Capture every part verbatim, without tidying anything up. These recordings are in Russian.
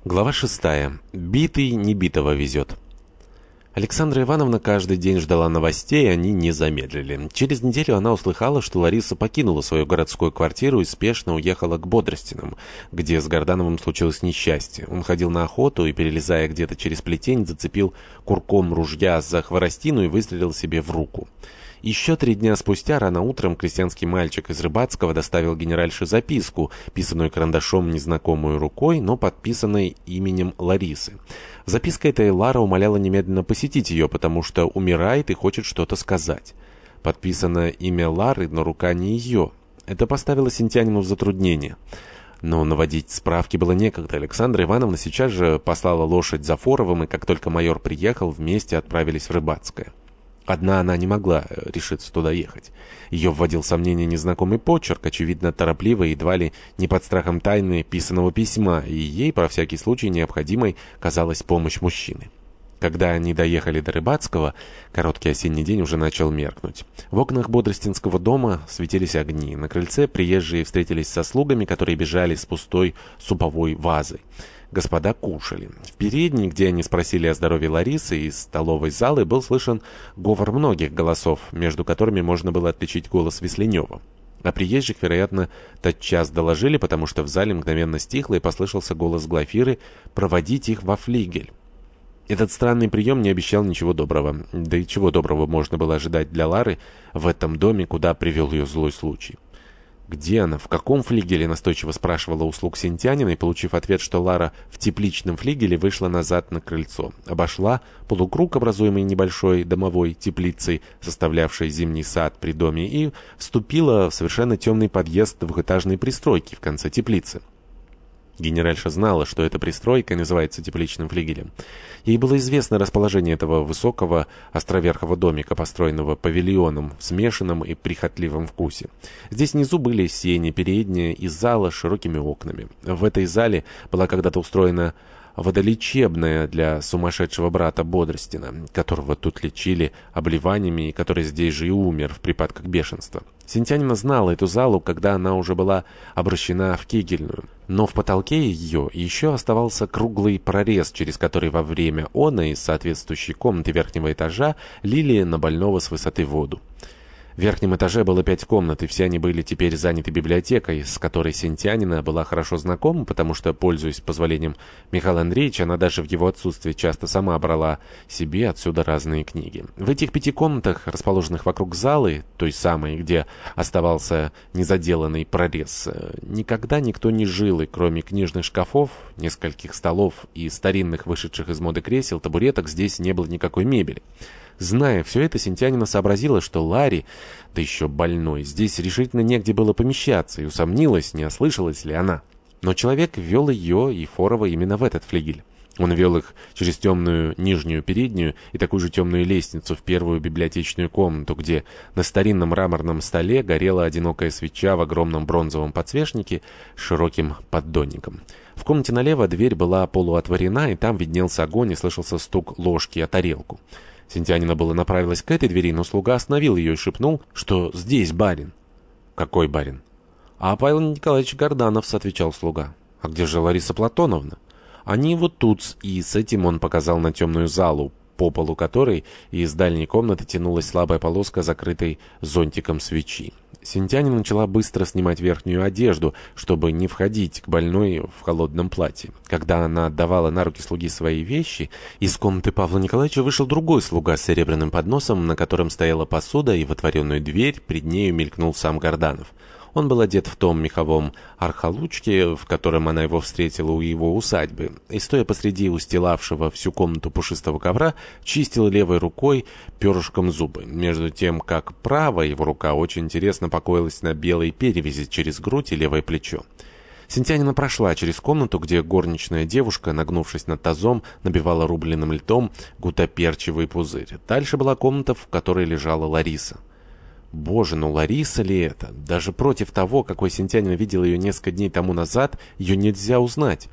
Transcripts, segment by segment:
Глава шестая. Битый не битого везет. Александра Ивановна каждый день ждала новостей, и они не замедлили. Через неделю она услыхала, что Лариса покинула свою городскую квартиру и спешно уехала к Бодростиным, где с Гордановым случилось несчастье. Он ходил на охоту и, перелезая где-то через плетень, зацепил курком ружья за хворостину и выстрелил себе в руку. Еще три дня спустя, рано утром, крестьянский мальчик из Рыбацкого доставил генеральше записку, писанную карандашом незнакомой рукой, но подписанной именем Ларисы. В записке этой Лара умоляла немедленно посетить ее, потому что умирает и хочет что-то сказать. Подписано имя Лары, но рука не ее. Это поставило Синтянину в затруднение. Но наводить справки было некогда. Александра Ивановна сейчас же послала лошадь за Форовым, и как только майор приехал, вместе отправились в Рыбацкое. Одна она не могла решиться туда ехать. Ее вводил в сомнение незнакомый почерк, очевидно торопливый, едва ли не под страхом тайны писаного письма, и ей, про всякий случай, необходимой казалась помощь мужчины. Когда они доехали до Рыбацкого, короткий осенний день уже начал меркнуть. В окнах Бодростинского дома светились огни. На крыльце приезжие встретились со слугами, которые бежали с пустой суповой вазой. Господа кушали. В передней, где они спросили о здоровье Ларисы, из столовой залы был слышен говор многих голосов, между которыми можно было отличить голос Весленева. О приезжих, вероятно, тотчас доложили, потому что в зале мгновенно стихло и послышался голос Глафиры «проводить их во флигель». Этот странный прием не обещал ничего доброго. Да и чего доброго можно было ожидать для Лары в этом доме, куда привел ее злой случай. «Где она? В каком флигеле?» — настойчиво спрашивала у слуг Синтянина, и, получив ответ, что Лара в тепличном флигеле, вышла назад на крыльцо. Обошла полукруг, образуемый небольшой домовой теплицей, составлявшей зимний сад при доме, и вступила в совершенно темный подъезд двухэтажной пристройки в конце теплицы. Генеральша знала, что эта пристройка называется тепличным флигелем. Ей было известно расположение этого высокого островерхого домика, построенного павильоном в смешанном и прихотливом вкусе. Здесь внизу были сени, передняя и зала с широкими окнами. В этой зале была когда-то устроена водолечебная для сумасшедшего брата Бодростина, которого тут лечили обливаниями и который здесь же и умер в припадках бешенства. Синтянина знала эту залу, когда она уже была обращена в кегельную. Но в потолке ее еще оставался круглый прорез, через который во время она из соответствующей комнаты верхнего этажа лили на больного с высоты воду. В верхнем этаже было пять комнат, и все они были теперь заняты библиотекой, с которой Синтянина была хорошо знакома, потому что, пользуясь позволением Михаила Андреевича, она даже в его отсутствие часто сама брала себе отсюда разные книги. В этих пяти комнатах, расположенных вокруг залы, той самой, где оставался незаделанный прорез, никогда никто не жил, и кроме книжных шкафов, нескольких столов и старинных вышедших из моды кресел, табуреток, здесь не было никакой мебели. Зная все это, Синтянина сообразила, что Ларе, да еще больной, здесь решительно негде было помещаться, и усомнилась, не ослышалась ли она. Но человек ввел ее и Форова именно в этот флигель. Он вел их через темную нижнюю переднюю и такую же темную лестницу в первую библиотечную комнату, где на старинном мраморном столе горела одинокая свеча в огромном бронзовом подсвечнике с широким поддонником. В комнате налево дверь была полуотворена, и там виднелся огонь, и слышался стук ложки о тарелку. Синтянина было направилась к этой двери, но слуга остановил ее и шепнул, что здесь барин. «Какой барин?» «А Павел Николаевич Горданов», — отвечал слуга. «А где же Лариса Платоновна?» «Они вот тут», и с этим он показал на темную залу, по полу которой из дальней комнаты тянулась слабая полоска, закрытой зонтиком свечи. Синтянина начала быстро снимать верхнюю одежду, чтобы не входить к больной в холодном платье. Когда она отдавала на руки слуги свои вещи, из комнаты Павла Николаевича вышел другой слуга с серебряным подносом, на котором стояла посуда, и в отворенную дверь пред нею мелькнул сам Горданов. Он был одет в том меховом архалучке, в котором она его встретила у его усадьбы, и, стоя посреди устилавшего всю комнату пушистого ковра, чистил левой рукой перышком зубы, между тем, как правая его рука очень интересно покоилась на белой перевязи через грудь и левое плечо. Синтянина прошла через комнату, где горничная девушка, нагнувшись над тазом, набивала рубленым льдом гутоперчивый пузырь. Дальше была комната, в которой лежала Лариса. Боже, ну Лариса ли это? Даже против того, какой Синтянина видел ее несколько дней тому назад, ее нельзя узнать.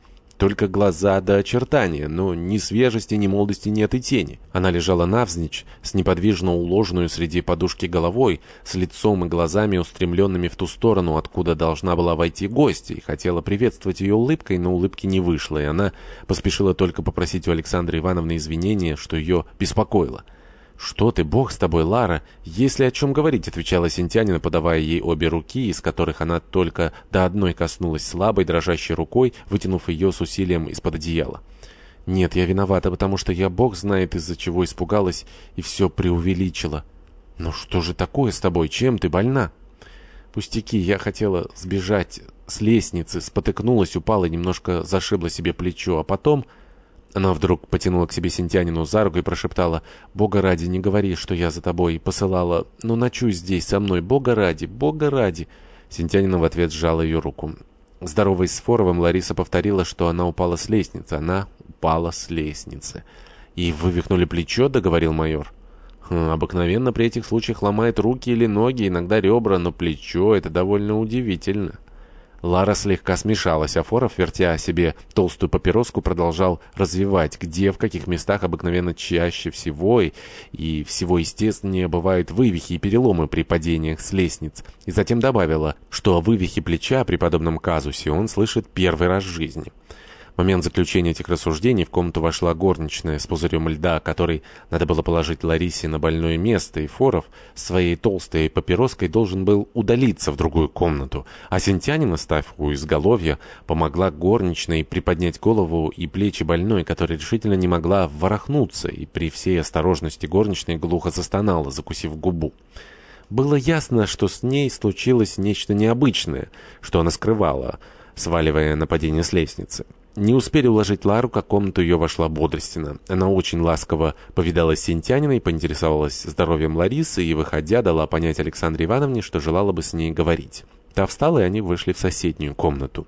только глаза до очертания, но ни свежести, ни молодости нет и тени. Она лежала навзничь, с неподвижно уложенную среди подушки головой, с лицом и глазами устремленными в ту сторону, откуда должна была войти гостья, и хотела приветствовать ее улыбкой, но улыбки не вышло, и она поспешила только попросить у Александры Ивановны извинения, что ее беспокоило. «Что ты, бог с тобой, Лара, если о чем говорить», — отвечала Синтянина, подавая ей обе руки, из которых она только до одной коснулась слабой, дрожащей рукой, вытянув ее с усилием из-под одеяла. «Нет, я виновата, потому что я, бог знает, из-за чего испугалась и все преувеличила». «Ну что же такое с тобой? Чем ты больна?» «Пустяки, я хотела сбежать с лестницы, спотыкнулась, упала и немножко зашибла себе плечо, а потом...» Она вдруг потянула к себе Синтянину за руку и прошептала: «Бога ради, не говори, что я за тобой посылала. Ну, ночуй здесь со мной, Бога ради, Бога ради!» Синтянина в ответ сжала ее руку. Здороваясь с Форовым, Лариса повторила, что она упала с лестницы. Она упала с лестницы. «И вывихнули плечо?» — договорил майор. Хм, «Обыкновенно при этих случаях ломает руки или ноги, иногда ребра, но плечо — это довольно удивительно». Лара слегка смешалась, а Форов, вертя себе толстую папироску, продолжал развивать, где, в каких местах обыкновенно чаще всего и, и всего естественнее бывают вывихи и переломы при падениях с лестниц. И затем добавила, что о вывихе плеча при подобном казусе он слышит первый раз в жизни. В момент заключения этих рассуждений в комнату вошла горничная с пузырем льда, который надо было положить Ларисе на больное место, и Форов своей толстой папироской должен был удалиться в другую комнату, а Синтянина, став у изголовья, помогла горничной приподнять голову и плечи больной, которая решительно не могла ворохнуться, и при всей осторожности горничной глухо застонала, закусив губу. Было ясно, что с ней случилось нечто необычное, что она скрывала, сваливая нападение с лестницы. Не успели уложить Лару, как в комнату ее вошла Бодростина. Она очень ласково повидалась с Синтяниной, поинтересовалась здоровьем Ларисы и, выходя, дала понять Александре Ивановне, что желала бы с ней говорить. Та встала, и они вышли в соседнюю комнату.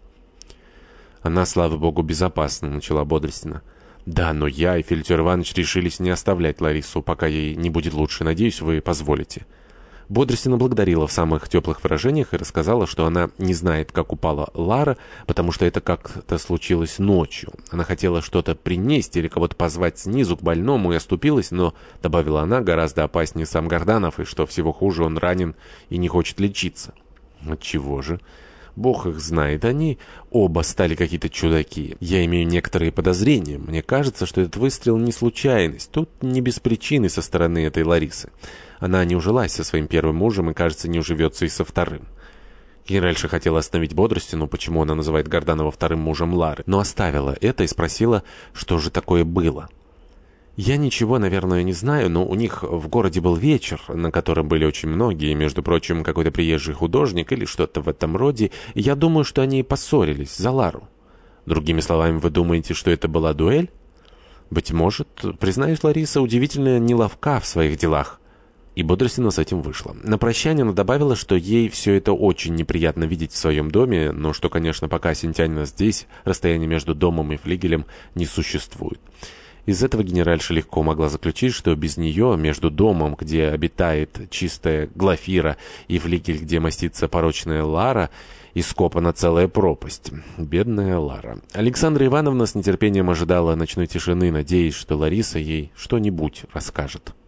«Она, слава богу, безопасна», — начала Бодростина. «Да, но я и Филитер Иванович решились не оставлять Ларису, пока ей не будет лучше. Надеюсь, вы позволите». Бодростина благодарила в самых теплых выражениях и рассказала, что она не знает, как упала Лара, потому что это как-то случилось ночью. Она хотела что-то принести или кого-то позвать снизу к больному и оступилась, но, добавила она, гораздо опаснее сам Горданов, и что всего хуже, он ранен и не хочет лечиться. Отчего же? Бог их знает, они оба стали какие-то чудаки. Я имею некоторые подозрения. Мне кажется, что этот выстрел не случайность. Тут не без причины со стороны этой Ларисы. Она не ужилась со своим первым мужем и, кажется, не уживется и со вторым. Генеральша хотела остановить Бодростину, почему она называет Горданова вторым мужем Лары, но оставила это и спросила, что же такое было. «Я ничего, наверное, не знаю, но у них в городе был вечер, на котором были очень многие, между прочим, какой-то приезжий художник или что-то в этом роде, и я думаю, что они поссорились за Лару. Другими словами, вы думаете, что это была дуэль? Быть может. Признаюсь, Лариса удивительно неловка в своих делах». И Бодростина с этим вышла. На прощание она добавила, что ей все это очень неприятно видеть в своем доме, но что, конечно, пока Синтянина здесь, расстояние между домом и флигелем не существует. Из этого генеральша легко могла заключить, что без нее между домом, где обитает чистая Глафира, и флигель, где мастится порочная Лара, ископана целая пропасть. Бедная Лара. Александра Ивановна с нетерпением ожидала ночной тишины, надеясь, что Лариса ей что-нибудь расскажет.